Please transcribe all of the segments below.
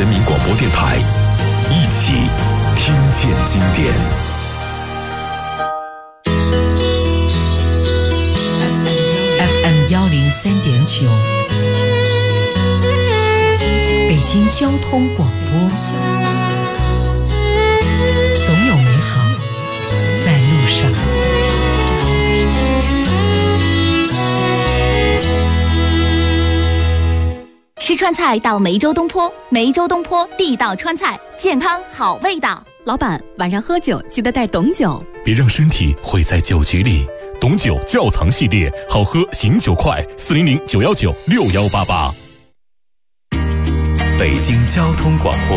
人民广播电台，一起听见经典。 FM103.9，北京交通广播，总有美好在路上。 吃川菜到梅州东坡，梅州东坡地道川菜，健康好味道。 老板，晚上喝酒记得带董酒， 别让身体毁在酒局里。董酒窖藏系列，好喝醒酒快，400-919-6188。 北京交通广播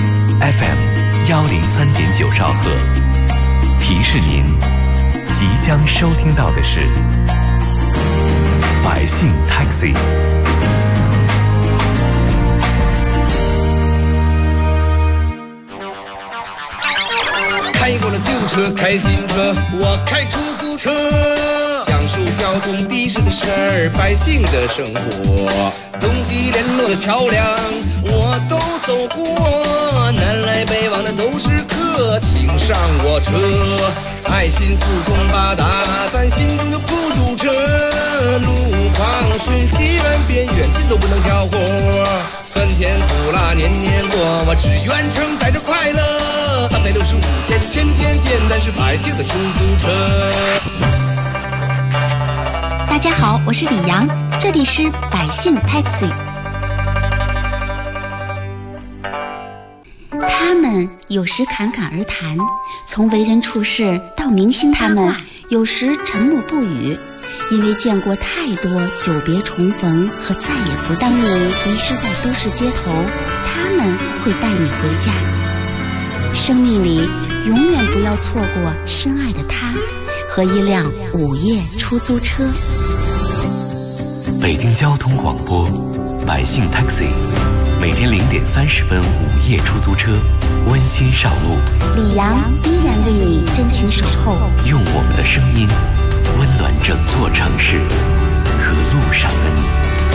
FM103.9兆赫，提示您即将收听到的是百姓 Taxi。 开过了旧车，开新车，我开出租车，讲述交通的士的事儿，百姓的生活，东西联络的桥梁我都走过，南来北往的都是客，请上我车，爱心四通八达，咱心中就不堵车，路况瞬息万变，远近都不能挑活，酸甜苦辣年年过，我只愿承载着快乐，365天天天见，咱是百姓的出租车。 大家好，我是李阳，这里是百姓 Taxi。 他们有时侃侃而谈，从为人处事到明星他们有时沉默不语，因为见过太多久别重逢和再也不当你迷失在都市街头，他们会带你回家。生命里永远不要错过深爱的他和一辆午夜出租车。 北京交通广播百姓 Taxi， 每天0点30分午夜出租车温馨上路， 李阳依然为你真情守候， 用我们的声音温暖整座城市和路上的你。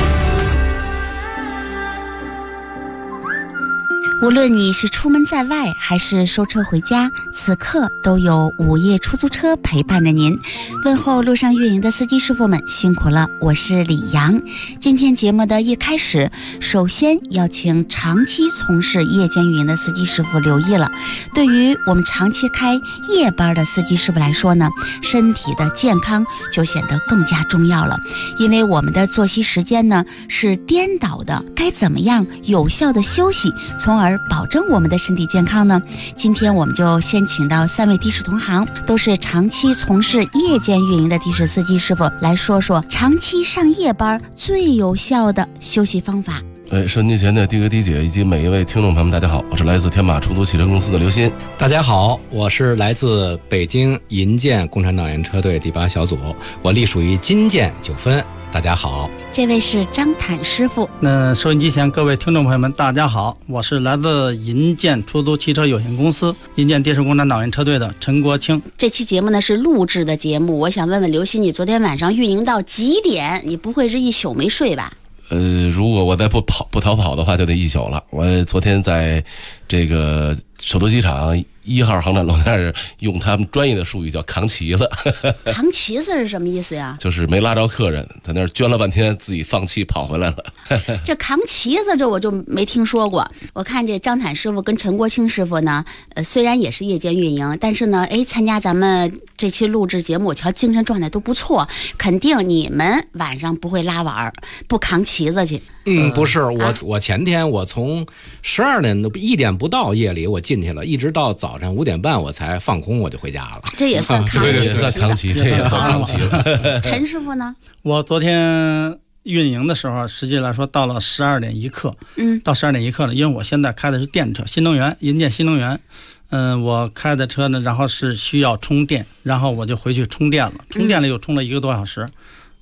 无论你是出门在外还是收车回家，此刻都有午夜出租车陪伴着您。问候路上运营的司机师傅们辛苦了，我是李阳。今天节目的一开始，首先要请长期从事夜间运营的司机师傅留意了。对于我们长期开夜班的司机师傅来说呢，身体的健康就显得更加重要了，因为我们的作息时间呢是颠倒的，该怎么样有效的休息，从而保证我们的身体健康呢？今天我们就先请到3位的士同行，都是长期从事夜间运营的的士司机师傅，来说说长期上夜班最有效的休息方法。 收音机前的的哥的姐以及每一位听众朋友们，大家好，我是来自天马出租汽车公司的刘鑫。 大家好，我是来自北京银建共产党员车队第8小组，我隶属于金建9分。大家好， 这位是张坦师傅。 那收音机前各位听众朋友们，大家好，我是来自银建出租汽车有限公司银建电视共产党员车队的陈国清。 这期节目呢是录制的节目，我想问问刘鑫，你昨天晚上运营到几点？你不会是一宿没睡吧？ 如果我再不逃跑的话，就得一宿了。我昨天在这个首都机场1号航站楼那儿，用他们专业的术语叫扛旗子。 扛旗子是什么意思呀？ 就是没拉着客人，在那儿捐了半天，自己放弃跑回来了。 这扛旗子这我就没听说过。我看这张坦师傅跟陈国清师傅呢，虽然也是夜间运营，但是呢，参加咱们这期录制节目，我瞧精神状态都不错，肯定你们晚上不会拉碗不扛旗子去。 不是，我前天我从12点1点不到夜里我进去了，一直到早晨5点半我才放空，我就回家了。 这也算扛旗， 这也算扛旗，这也算扛旗了。 陈师傅呢？ 我昨天运营的时候，实际来说到了12点一刻，到12点一刻了，因为我现在开的是电车，新能源，银建新能源。我开的车呢，然后是需要充电，然后我就回去充电了，充电了又充了1个多小时。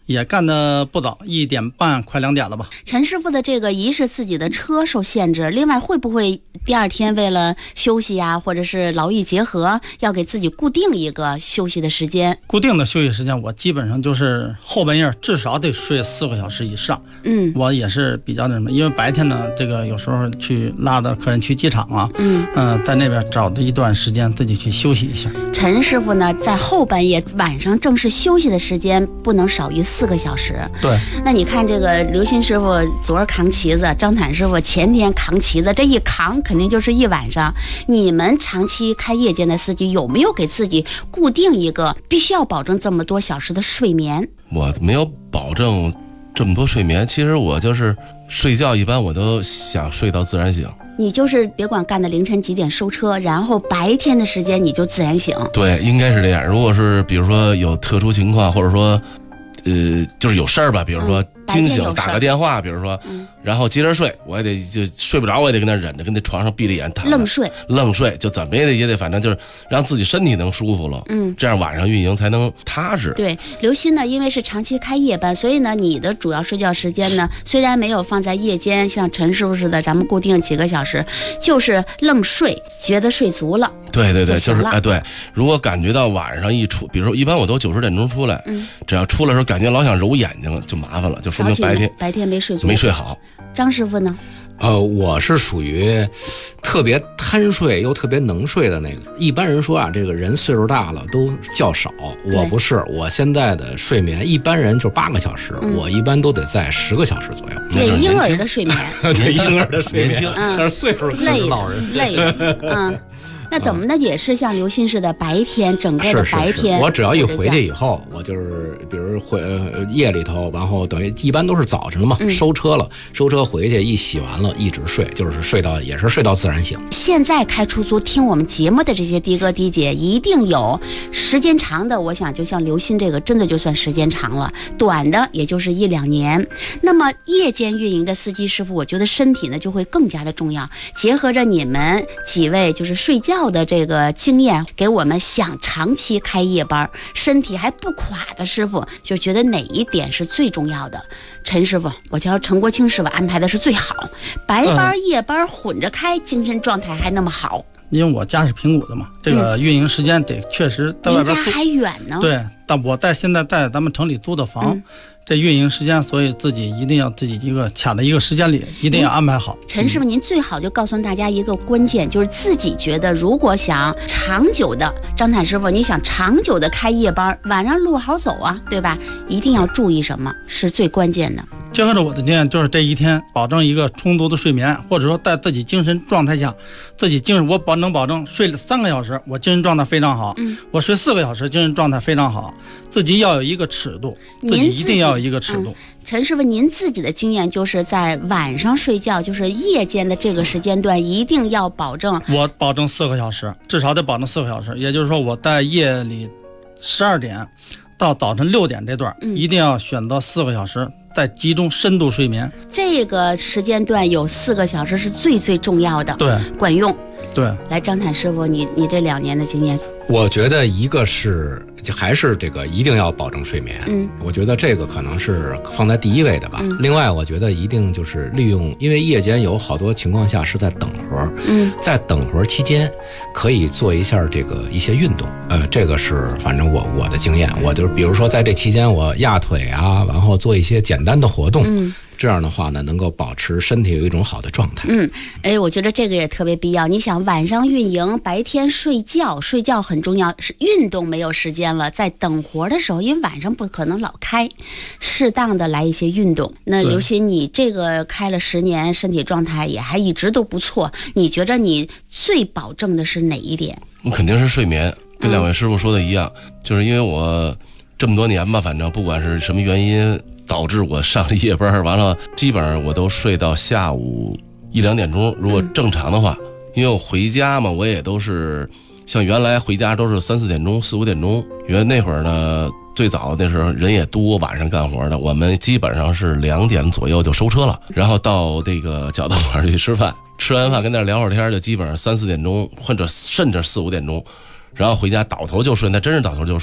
也干得不早，1点半快2点了吧。 陈师傅的这个一是自己的车受限制，另外会不会第二天为了休息呀，或者是劳逸结合，要给自己固定一个休息的时间？ 固定的休息时间，我基本上就是后半夜至少得睡4个小时以上。我也是比较那什么，因为白天呢，这个有时候去拉的客人去机场啊，在那边找的一段时间自己去休息一下。 陈师傅呢，在后半夜晚上正式休息的时间不能少于4个小时。 对， 那你看这个刘鑫师傅昨儿扛旗子，张坦师傅前天扛旗子，这一扛肯定就是一晚上。你们长期开夜间的司机有没有给自己固定一个必须要保证这么多小时的睡眠？ 我没有保证这么多睡眠，其实我就是睡觉一般我都想睡到自然醒。 你就是别管干到凌晨几点收车，然后白天的时间你就自然醒。 对，应该是这样。如果是比如说有特殊情况，或者说就是有事儿吧，比如说惊醒打个电话，比如说然后接着睡，我也得就睡不着，我也得跟那忍着，跟那床上闭着眼躺着愣睡，就怎么也得反正就是让自己身体能舒服了，这样晚上运营才能踏实。 对，刘鑫呢，因为是长期开夜班，所以呢，你的主要睡觉时间呢，虽然没有放在夜间，像陈师傅似的，咱们固定几个小时，就是愣睡，觉得睡足了。 对，就是对。如果感觉到晚上一出，比如说一般我都9、10点钟出来，只要出来的时候感觉老想揉眼睛，就麻烦了，就说明白天没睡足，没睡好。 张师傅呢？ 我是属于特别贪睡又特别能睡的那个。一般人说啊，这个人岁数大了都觉少，我不是。我现在的睡眠，一般人就8个小时，我一般都得在10个小时左右。 对，婴儿的睡眠， 对婴儿的睡眠，但是岁数累老人累，那怎么呢？也是像刘鑫似的，白天整个的白天， 我只要一回去以后，我就是比如夜里头，然后等于一般都是早晨了嘛，收车回去一洗完了，一直睡，就是睡到自然醒。 现在开出租听我们节目的这些的哥的姐，一定有时间长的，我想就像刘鑫这个，真的就算时间长了，短的也就是1、2年。那么夜间运营的司机师傅，我觉得身体呢就会更加的重要。结合着你们几位就是睡觉的这个经验，给我们想长期开夜班身体还不垮的师傅，就觉得哪一点是最重要的？陈师傅，我瞧陈国清师傅安排的是最好，白班夜班混着开，精神状态还那么好。 因为我家是平谷的嘛，这个运营时间得确实在外边。 您家还远呢。 对，但我现在在咱们城里租的房。这运营时间，所以自己一定要自己一个卡在一个时间里，一定要安排好。 陈师傅，您最好就告诉大家一个关键，就是自己觉得如果想长久的，张坦师傅，你想长久的开夜班，晚上路好走啊，对吧？一定要注意什么是最关键的？ 结合着我的经验，就是这一天保证一个充足的睡眠，或者说在自己精神状态下，我能保证睡了3个小时，我精神状态非常好。我睡4个小时，精神状态非常好。自己要有一个尺度，自己一定要有一个尺度。 陈师傅，您自己的经验就是在晚上睡觉，就是夜间的这个时间段，一定要保证。 我保证4个小时，至少得保证4个小时。也就是说，我在夜里12点到早晨6点这段，一定要选择4个小时。再集中深度睡眠， 这个时间段有4个小时是最重要的， 对， 管用。 对， 来张坦师傅，你这2年的经验， 我觉得一个是还是这个一定要保证睡眠，我觉得这个可能是放在第一位的吧。另外，我觉得一定就是利用，因为夜间有好多情况下是在等活，在等活期间可以做一下一些运动，这个是反正我的经验，我就是比如说在这期间我压腿啊，然后做一些简单的活动。这样的话呢，能够保持身体有一种好的状态。 我觉得这个也特别必要。你想晚上运营，白天睡觉很重要，是运动没有时间了，在等活的时候，因为晚上不可能老开，适当的来一些运动。那刘鑫，你这个开了10年，身体状态也还一直都不错，你觉得你最保证的是哪一点？ 我肯定是睡眠，跟2位师傅说的一样，就是因为我这么多年吧，反正不管是什么原因导致我上了夜班，完了基本上我都睡到下午1、2点钟。如果正常的话，因为我回家嘛，我也都是像原来回家都是3、4点钟、4、5点钟。因为那会儿呢，最早那时候人也多，晚上干活的，我们基本上是2点左右就收车了，然后到这个饺子馆去吃饭，吃完饭跟那聊会儿天，就基本上3、4点钟，或者甚至4、5点钟。然后回家倒头就睡，那真是倒头就睡了。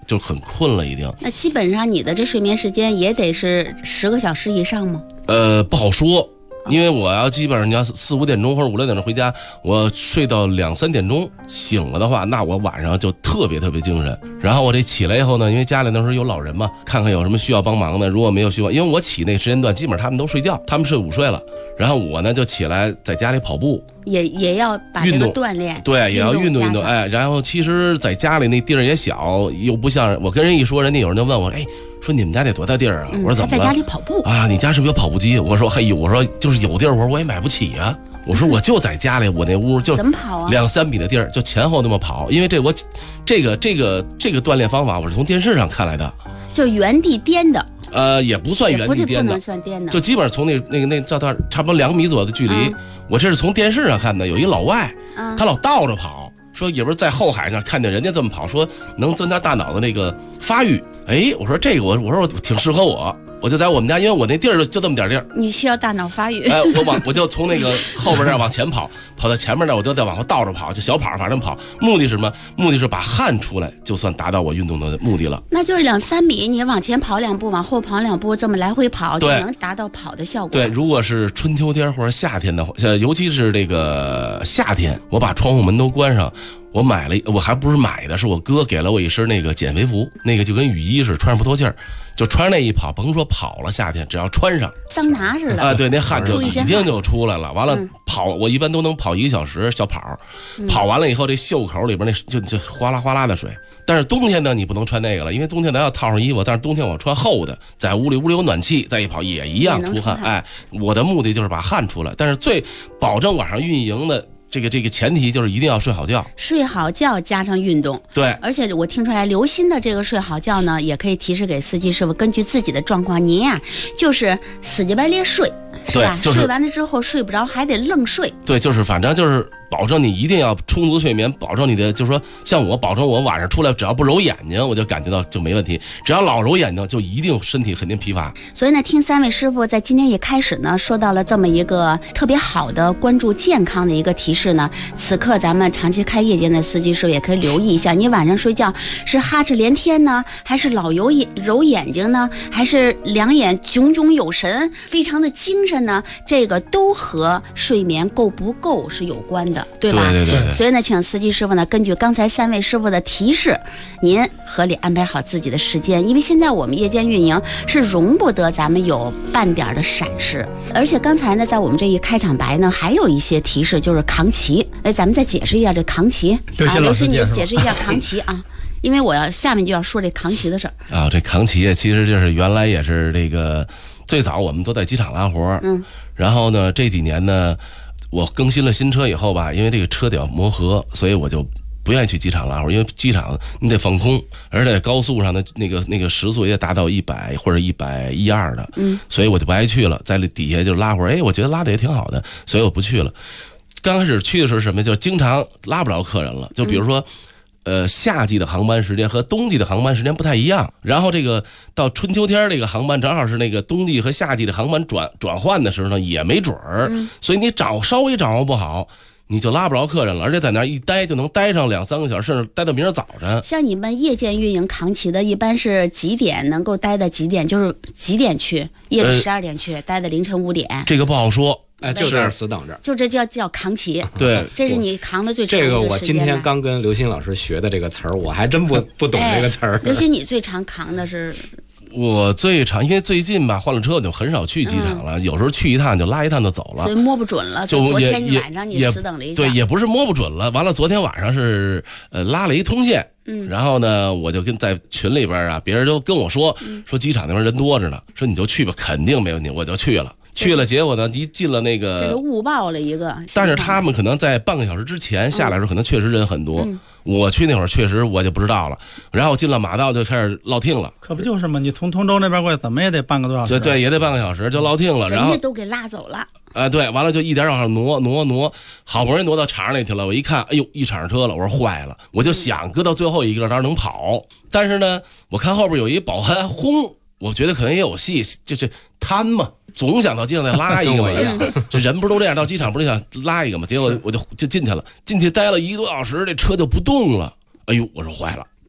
就很困了已经。 那基本上你的这睡眠时间也得是10个小时以上吗？ 不好说。因为我要基本上你要4、5点钟或者5、6点钟回家，我睡到2、3点钟醒了的话，那我晚上就特别精神。然后我这起来以后呢，因为家里那时候有老人嘛，看看有什么需要帮忙的，如果没有需要，因为我起那时间段基本上他们都睡觉，他们睡午睡了，然后我呢就起来在家里跑步， 也要把这个锻炼， 对，也要运动运动，哎，然后其实在家里那地儿也小，又不像我跟人一说，人家有人就问我，哎。说你们家得多大地儿啊？我说怎么了？ 在家里跑步啊？你家是不是有跑步机？我说嘿呦，我说就是有地儿，我说我也买不起呀。我说我就在家里，我那屋就怎么跑啊 ？2、3米的地儿，就前后那么跑。因为这个锻炼方法，我是从电视上看来的， 就原地颠的。 也不算原地颠的， 不能算颠的， 就基本上从那照道差不多2米左右的距离。我这是从电视上看的，有一老外，他老倒着跑。说也不是在后海上看见人家这么跑，说能增加大脑的那个发育。哎，我说这个我说挺适合我就在我们家，因为我那地儿就这么点地儿。 你需要大脑发育。 哎，我就从那个后边那儿往前跑到前面那儿，我就再往后倒着跑，就小跑，反正跑。目的是什么？目的是把汗出来，就算达到我运动的目的了。 那就是2、3米，你往前跑2步，往后跑2步，这么来回跑，就能达到跑的效果。 对，如果是春秋天或者夏天的话，尤其是这个夏天，我把窗户门都关上。我买了，我还不是买的，是我哥给了我一身那个减肥服，那个就跟雨衣似的，穿上不透气儿，就穿那一跑，甭说跑了，夏天只要穿上， 桑拿似的啊，对，那汗就已经就出来了。完了跑，我一般都能跑1个小时小跑，跑完了以后，这袖口里边那就哗啦哗啦的水。但是冬天呢，你不能穿那个了，因为冬天咱要套上衣服，但是冬天我穿厚的，在屋里有暖气，再一跑也一样出汗。哎，我的目的就是把汗出来，但是最保证晚上运营的。这个前提就是一定要睡好觉， 睡好觉加上运动。 对， 而且我听出来，刘鑫的这个睡好觉呢，也可以提示给司机师傅，根据自己的状况，您呀就是死乞白咧睡，是吧？ 就是、 睡完了之后睡不着，还得愣睡。 对，就是反正就是保证你一定要充足睡眠，保证你的就是说，像我保证我晚上出来只要不揉眼睛，我就感觉到就没问题。只要老揉眼睛，就一定身体肯定疲乏。 所以呢，听3位师傅在今天一开始呢，说到了这么一个特别好的关注健康的一个提示呢。此刻咱们长期开夜间的司机师傅也可以留意一下，你晚上睡觉是哈哧连天呢，还是老揉眼睛呢，还是两眼炯炯有神，非常的精神呢？这个都和睡眠够不够是有关的。对吧？ 对。 所以呢，请司机师傅呢，根据刚才3位师傅的提示，您合理安排好自己的时间，因为现在我们夜间运营是容不得咱们有半点的闪失。而且刚才呢，在我们这一开场白呢，还有一些提示，就是扛旗。哎，咱们再解释一下这扛旗。刘鑫，你解释一下扛旗啊。因为我下面就要说这扛旗的事儿啊。这扛旗其实就是原来也是这个最早我们都在机场拉活，然后呢这几年呢。我更新了新车以后吧，因为这个车得要磨合，所以我就不愿意去机场拉活，因为机场你得放空，而且高速上的那个时速也达到100或者112的，所以我就不爱去了。在底下就拉活，哎，我觉得拉的也挺好的，所以我不去了。刚开始去的时候什么，就是经常拉不着客人了，就比如说。夏季的航班时间和冬季的航班时间不太一样，然后这个到春秋天这个航班正好是那个冬季和夏季的航班转换的时候呢，也没准儿，所以你稍微掌握不好，你就拉不着客人了，而且在那儿一待就能待上2、3个小时，甚至待到明儿早晨。 像你们夜间运营扛旗的，一般是几点能够待到几点？就是几点去？夜里12点去，待到凌晨5点？ 这个不好说。 哎，就这死等着， 就这叫扛旗。 对， 这是你扛的最长的这个我今天刚跟刘鑫老师学的这个词儿，我还真不懂这个词儿。 刘鑫，你最长扛的是？ 我最长，因为最近吧换了车，我就很少去机场了，有时候去一趟就拉一趟就走了， 所以摸不准了。就昨天你晚上你死等了一下， 对，也不是摸不准了。完了，昨天晚上是拉了一通线，然后呢，我就在群里边啊，别人都跟我说机场那边人多着呢，说你就去吧，肯定没问题，我就去了。去了，结果呢，一进了那个， 这就误报了一个。 但是他们可能在半个小时之前下来的时候，可能确实人很多。我去那会儿确实我就不知道了，然后进了马道就开始落听了。 可不就是吗？你从通州那边过来，怎么也得半个多小时。 对，也得半个小时就落听了，然后人家都给拉走了。 对，完了就一点往上挪，好不容易挪到场上那去了。我一看，哎呦，一场车了，我说坏了，我就想搁到最后一个当能跑，但是呢，我看后边有一保安轰，我觉得可能也有戏，就是贪嘛。总想到机场再拉一个嘛，这人不是都这样，到机场不是想拉一个嘛？结果我就进去了，进去待了1个多小时，这车就不动了。哎呦，我说坏了，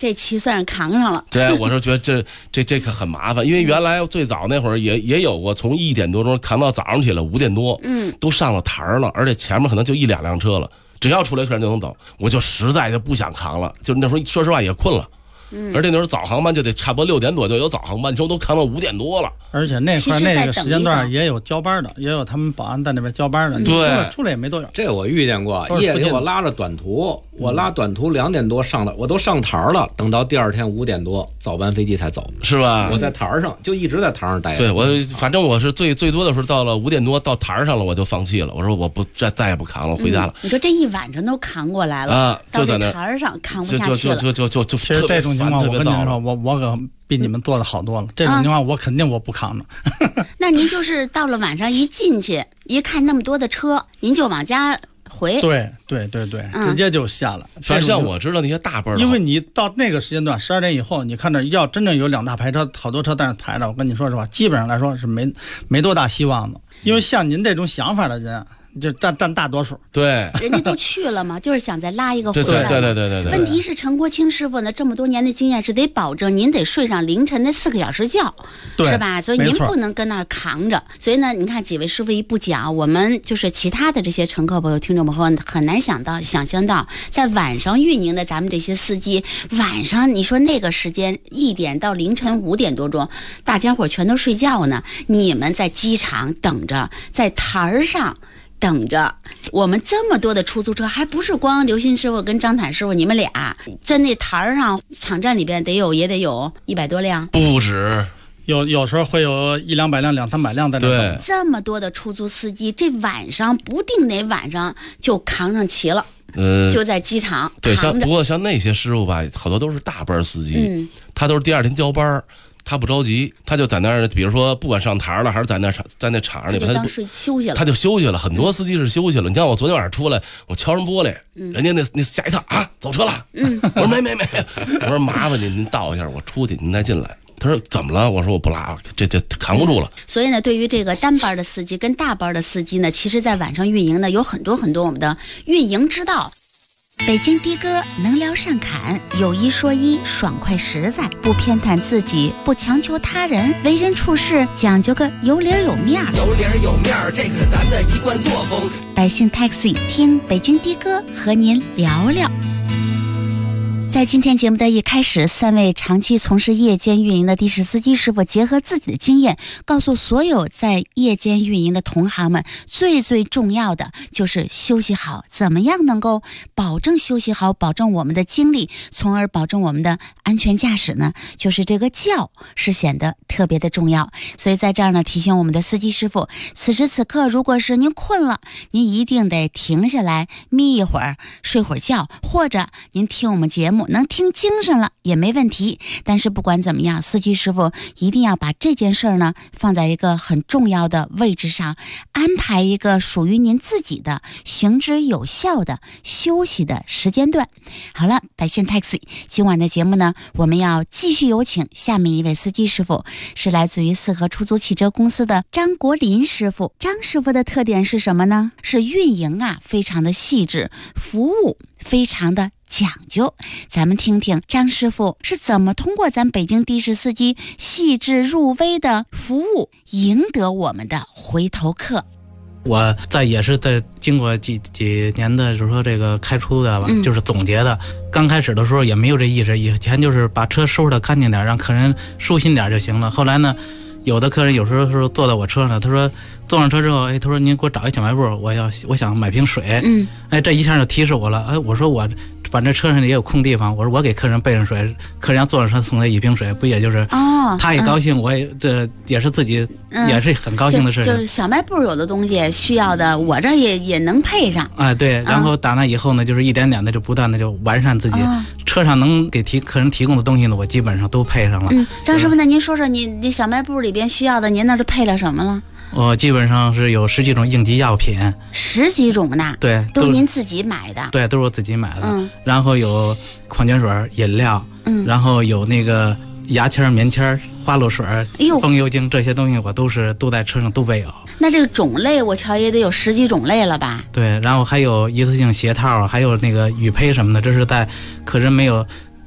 这期算是扛上了。 对，我是觉得这可很麻烦，因为原来最早那会儿也有过从1点多钟扛到早上起来5点多，都上了台了，而且前面可能就1、2辆车了，只要出来客人就能走，我就实在就不想扛了，就那时候说实话也困了。而且那时候早航班就得差不多6点多就有早航班，你说都扛到5点多了。 而且那块那个时间段也有交班的，也有他们保安在那边交班的。 对， 出来也没多远。 这我遇见过，夜里我拉着短途，我拉短途2点多上的，我都上台了，等到第二天5点多早班飞机才走， 是吧？ 我在台上就一直在台上待着。 对，我反正我是最多的时候到了5点多到台上了，我就放弃了，我说我不再也不扛了，回家了。 你说这一晚上都扛过来了啊，就在那台上扛不下去了。 就其实这种情况，我跟您说，我可比你们做的好多了。这种情况我肯定我不扛着。 那您就是到了晚上一进去一看那么多的车，您就往家回。 对，直接就下了。 反正像我知道那些大班， 因为你到那个时间段12点以后，你看着要真正有2大排车，好多车在那排着，我跟你说实话，基本上来说是没多大希望的。因为像您这种想法的人，就占大多数。 对， 人家都去了嘛，就是想再拉一个回来。 对。 问题是陈国清师傅呢，这么多年的经验是得保证您得睡上凌晨那4个小时觉，是吧？所以您不能跟那儿扛着。所以呢，你看几位师傅一不讲，我们就是其他的这些乘客朋友、听众朋友很难想象到，在晚上运营的咱们这些司机，晚上你说那个时间1点到凌晨5点多钟，大家伙全都睡觉呢，你们在机场等着，在台上等着，我们这么多的出租车，还不是光刘鑫师傅跟张坦师傅你们俩，在那台上场站里边也得有100多辆， 不止。 有时候会有100-200辆、200-300辆在那等。 这么多的出租司机，这晚上不定哪晚上就扛上齐了。就在机场对，不过像那些师傅吧，好多都是大班司机，他都是第二天交班。他不着急，他就在那儿，比如说不管上台了还是在那场里边，他就休息了， 他就休息了。很多司机是休息了。你像我昨天晚上出来，我敲人玻璃，人家那吓一跳啊，走车了。我说没，我说麻烦您倒一下，我出去您再进来。他说怎么了？我说我不拉，这扛不住了。 所以呢，对于这个单班的司机跟大班的司机呢，其实在晚上运营呢有很多我们的运营之道。北京的哥能聊善侃，有一说一，爽快实在，不偏袒自己，不强求他人，为人处事讲究个有理有面。 有理有面，这可是咱的一贯作风。 百姓 Taxi 听北京的哥和您聊聊。在今天节目的一开始，3位长期从事夜间运营的的士司机师傅结合自己的经验，告诉所有在夜间运营的同行们，最重要的就是休息好。怎么样能够保证休息好，保证我们的精力，从而保证我们的安全驾驶呢？就是这个觉是显得特别的重要。所以在这儿呢，提醒我们的司机师傅，此时此刻如果是您困了，您一定得停下来眯一会儿，睡会儿觉，或者您听我们节目能听精神了也没问题。但是不管怎么样，司机师傅一定要把这件事儿呢放在一个很重要的位置上，安排一个属于您自己的行之有效的休息的时间段。好了，百姓 Taxi 今晚的节目呢，我们要继续有请下面一位司机师傅，是来自于四合出租汽车公司的张国林师傅。张师傅的特点是什么呢？是运营非常的细致，服务非常的讲究。咱们听听张师傅是怎么通过咱北京的士司机细致入微的服务，赢得我们的回头客。 我也是在经过几年的就是说这个开出的吧，就是总结的。刚开始的时候也没有这意识，以前就是把车收拾得干净点，让客人舒心点就行了。后来呢，有的客人有时候是坐到我车上，他说坐上车之后，他说您给我找一小卖部，我想买瓶水。这一下就提示我了。我说我反正车上也有空地方，我说我给客人备上水，客人要坐上车送他一瓶水，不也就是他也高兴，我也这也是自己也是很高兴的事情。 就是小卖部有的东西需要的，我这也能配上。 对，然后打那以后呢，就是一点点的就不断的就完善自己车上能给客人提供的东西呢，我基本上都配上了。 张师傅，那您说说你小卖部里边需要的，您那是配了什么了？ 我基本上是有10几种应急药品。 10几种呢？对，都是您自己买的。 对，都是我自己买的。然后有矿泉水、饮料，然后有那个牙签、棉签、花露水、风油精，这些东西我都在车上都备有。 那这个种类我瞧也得有10几种类了吧？ 对，然后还有一次性鞋套，还有那个雨披什么的，这是在客人没有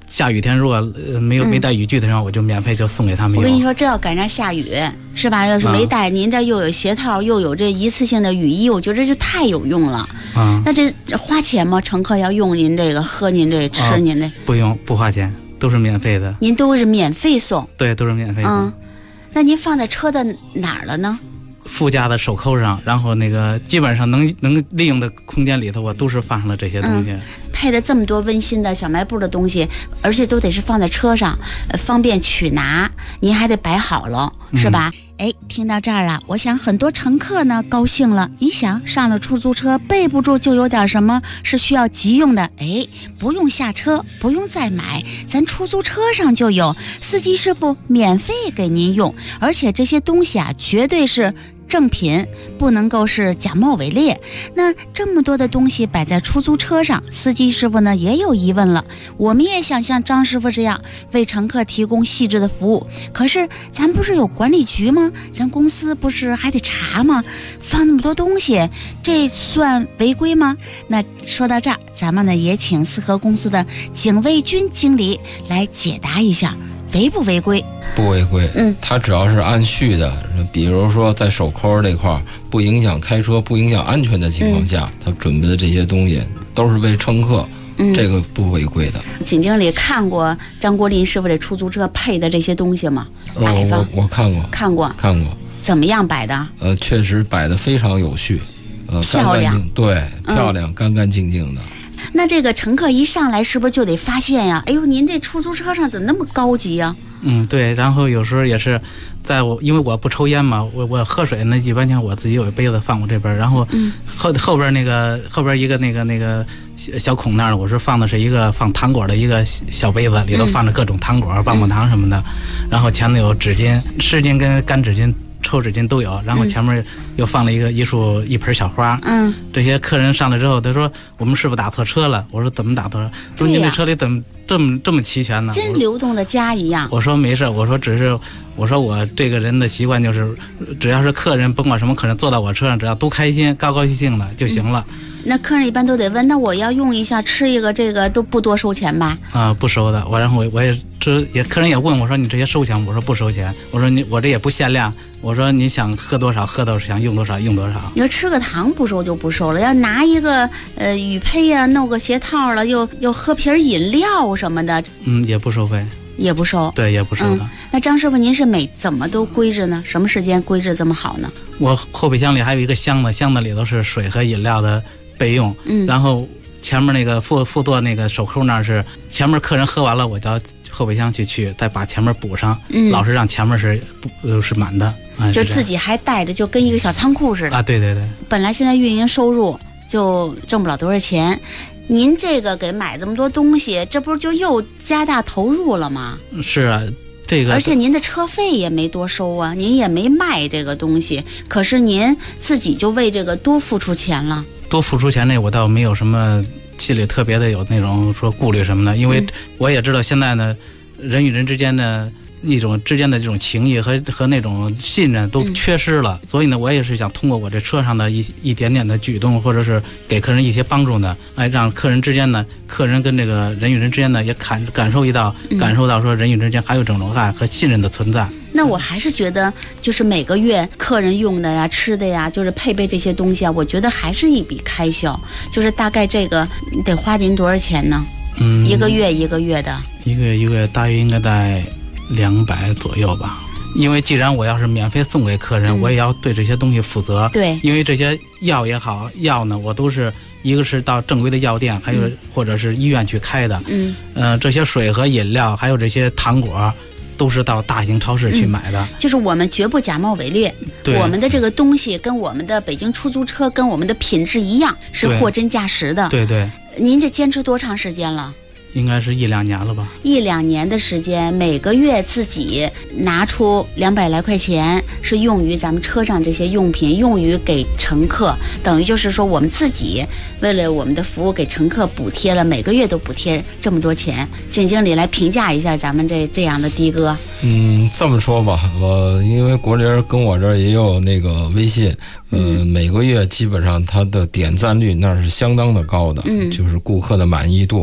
下雨天如果没带雨具的时候，我就免费就送给他们用。 我跟你说，这要赶上下雨是吧？要是没带，您这又有鞋套，又有这一次性的雨衣，我觉得这就太有用了。那这花钱吗？乘客要用您这个，喝您这，吃您这？ 不用，不花钱，都是免费的。 您都是免费送？ 对，都是免费的。 那您放在车的哪儿了呢？ 副驾的手扣上，然后那个基本上能利用的空间里头，我都是放上了这些东西。 配了这么多温馨的小卖部的东西，而且都得是放在车上，方便取拿，您还得摆好了，是吧？听到这儿啊，我想很多乘客呢高兴了。你想上了出租车，备不住就有点什么是需要急用的，不用下车，不用再买，咱出租车上就有，司机师傅免费给您用，而且这些东西啊，绝对是正品，不能够是假冒伪劣。那这么多的东西摆在出租车上，司机师傅呢也有疑问了。我们也想像张师傅这样为乘客提供细致的服务，可是咱不是有管理局吗？咱公司不是还得查吗？放那么多东西，这算违规吗？那说到这儿，咱们呢也请四合公司的景卫军经理来解答一下，违不违规？ 不违规，它只要是按序的，比如说在手扣这块不影响开车、不影响安全的情况下，他准备的这些东西都是为乘客，这个不违规的。 景经理看过张国林师傅这出租车配的这些东西吗？ 我看过， 怎么样摆的？ 确实摆得非常有序， 漂亮， 对，漂亮，干干净净的。 那这个乘客一上来是不是就得发现呀？哎呦，您这出租车上怎么那么高级呀？ 对，然后有时候也是因为我不抽烟嘛，我喝水呢，一般情我自己有一杯子放我这边，然后后边一个那个小孔那儿，我是放的是一个放糖果的一个小杯子，里头放着各种糖果、棒棒糖什么的，然后前头有纸巾、湿巾跟干纸巾、抽纸巾都有，然后前面又放了一盆小花。这些客人上来之后，他说我们是不是打错车了？我说怎么打错了？说您这车里怎么这么齐全呢？ 真流动的家一样。 我说没事，我说我这个人的习惯就是，只要是客人，甭管什么客人坐到我车上，只要都开心、高高兴兴的就行了。 那客人一般都得问，那我要用一下吃一个这个都不多收钱吧？ 不收的。然后我也客人也问我说你这些收钱？我说不收钱。我说我这也不限量。我说你想喝多少喝多少，想用多少用多少。 你要吃个糖不收就不收了，要拿一个雨披啊，弄个鞋套了，又喝瓶饮料什么的， 也不收费。 也不收。 对，也不收的。 那张师傅您是怎么都规制呢？什么时间规制这么好呢？ 我后备箱里还有一个箱子，箱子里头是水和饮料的备用。然后前面那个副座那个手扣那是前面客人喝完了，我到后备箱去再把前面补上。老是让前面是满的。 就自己还带着，就跟一个小仓库似的。 对对对。 本来现在运营收入就挣不了多少钱。您这个给买这么多东西，这不是就又加大投入了吗？ 是啊，这个。 而且您的车费也没多收啊，您也没卖这个东西，可是您自己就为这个多付出钱了。 多付出钱我倒没有什么心里特别的有那种说顾虑什么的，因为我也知道现在呢，人与人之间的一种之间的这种情谊和那种信任都缺失了，所以呢，我也是想通过我这车上的一点点的举动，或者是给客人一些帮助呢，让客人之间呢，客人跟这个人与人之间呢，也感受到说人与人之间还有这种爱和信任的存在。 那我还是觉得，就是每个月客人用的呀、吃的呀，就是配备这些东西啊，我觉得还是一笔开销。就是大概这个得花您多少钱呢？一个月的， 一个月大约应该在200左右吧。因为既然我要是免费送给客人，我也要对这些东西负责。 对， 因为这些药也好，药呢，我都是一个是到正规的药店，还有或者是医院去开的。这些水和饮料，还有这些糖果，都是到大型超市去买的。 就是我们绝不假冒伪劣，我们的这个东西跟我们的北京出租车跟我们的品质一样，是货真价实的。 对对。 您这坚持多长时间了？ 应该是1-2年了吧 ？1-2年的时间，每个月自己拿出200来块钱，是用于咱们车上这些用品，用于给乘客，等于就是说我们自己为了我们的服务给乘客补贴了，每个月都补贴这么多钱。景经理来评价一下咱们这样的的哥。 这么说吧，我因为国林跟我这儿也有那个微信，每个月基本上它的点赞率那是相当的高的，就是顾客的满意度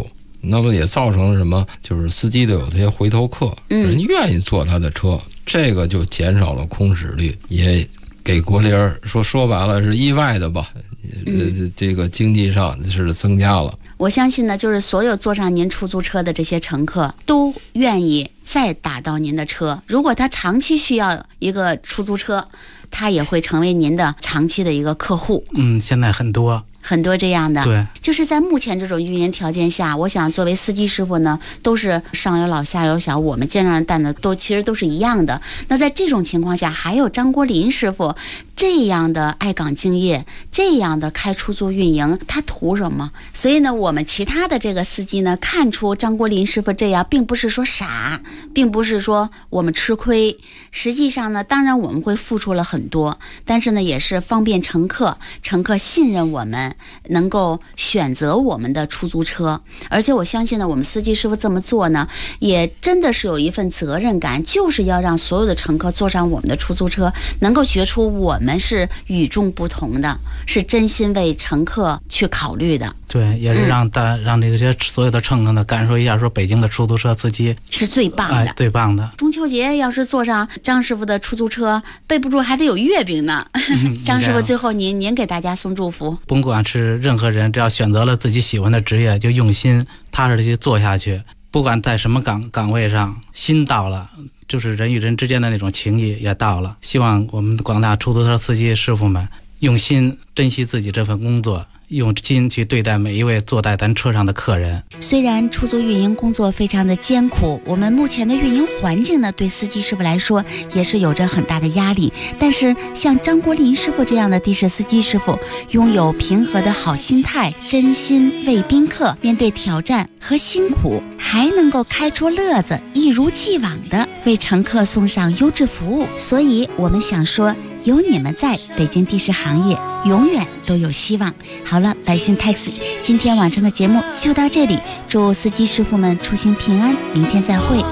那么也造成了什么？就是司机的有这些回头客，人愿意坐他的车，这个就减少了空驶率，也给国联说白了是意外的吧，这个经济上是增加了。 我相信呢，就是所有坐上您出租车的这些乘客都愿意再打到您的车。如果他长期需要一个出租车，他也会成为您的长期的一个客户。 现在很多这样的， 对， 就是在目前这种运营条件下，我想作为司机师傅呢，都是上有老下有小，我们肩上的担子其实都是一样的。那在这种情况下，还有张国林师傅这样的爱岗敬业，这样的开出租运营，他图什么？所以呢，我们其他的这个司机呢，看出张国林师傅这样，并不是说傻，并不是说我们吃亏，实际上呢，当然我们会付出了很多，但是呢，也是方便乘客信任我们，能够选择我们的出租车。而且我相信呢，我们司机师傅这么做呢，也真的是有一份责任感，就是要让所有的乘客坐上我们的出租车，能够觉出我们是与众不同的，是真心为乘客去考虑的。 对，也是让这些所有的乘客呢感受一下，说北京的出租车司机是最棒的， 最棒的。 中秋节要是坐上张师傅的出租车，备不住还得有月饼呢。张师傅，最后您给大家送祝福。 甭管是任何人，只要选择了自己喜欢的职业，就用心踏实的去做下去。不管在什么岗位上，心到了，就是人与人之间的那种情谊也到了。希望我们广大出租车司机师傅们用心珍惜自己这份工作，用心去对待每一位坐在咱车上的客人。 虽然出租运营工作非常的艰苦，我们目前的运营环境呢，对司机师傅来说也是有着很大的压力，但是像张国林师傅这样的的士司机师傅，拥有平和的好心态，真心为宾客，面对挑战和辛苦还能够开出乐子，一如既往的为乘客送上优质服务。所以我们想说，有你们在，北京的士行业永远都有希望。好了，百姓 Taxi 今天晚上的节目就到这里，祝司机师傅们出行平安，明天再会。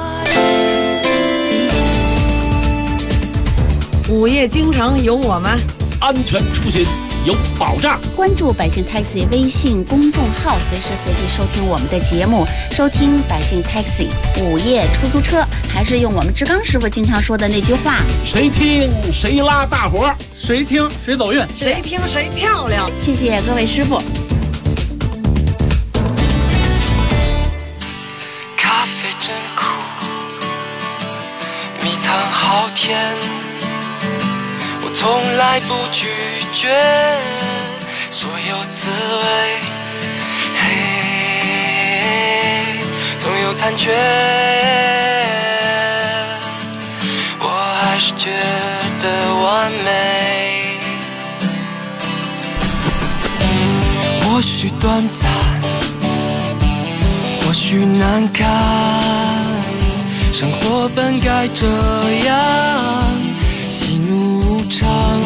午夜京城有我们， 安全出行有保障。 关注百姓 Taxi 微信公众号，随时随地收听我们的节目，收听百姓 Taxi 午夜出租车。还是用我们志刚师傅经常说的那句话： 谁听谁拉大伙， 谁听谁走运， 谁听谁漂亮。 谢谢各位师傅。 咖啡真苦，蜜糖好甜，我从来不拒绝所有滋味，嘿，总有残缺，我还是觉得完美。或许短暂，或许难堪，生活本该这样，喜怒无常，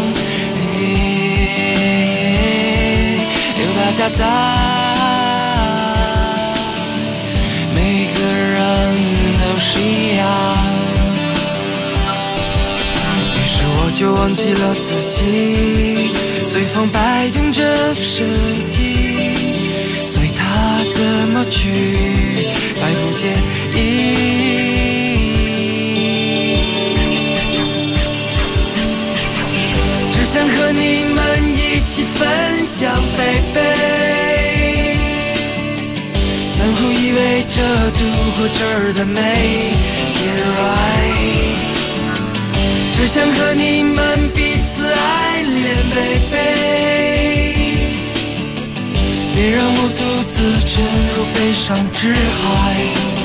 有大家在，每个人都是一样。于是我就忘记了自己，随风摆动着身体，随它怎么去，再不介意。只想和你们一起分享，baby，相互依偎着度过这儿的每天 right， 只想和你们彼此爱恋 baby， 别让我独自沉入悲伤之海。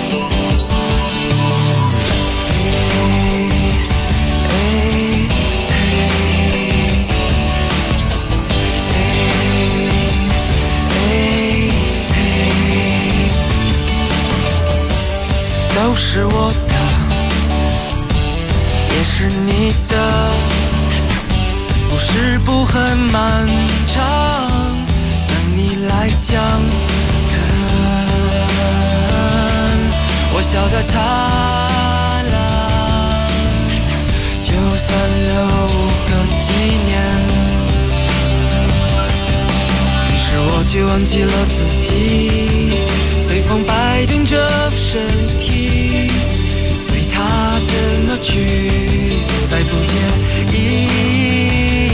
都是我的，也是你的，故事不很漫长，等你来讲。我笑得灿烂，就算留个纪念。于是我就忘记了自己，随风摆去，再不介意。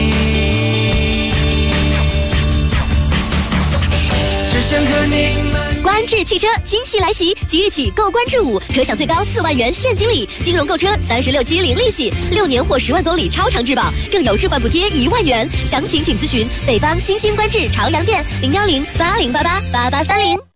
只想和你们。 观致汽车惊喜来袭，即日起购观致5可享最高4万元现金礼，金融购车36期零利息，6年或10万公里超长质保，更有置换补贴1万元。详情请咨询北方新兴观致朝阳店01080888830。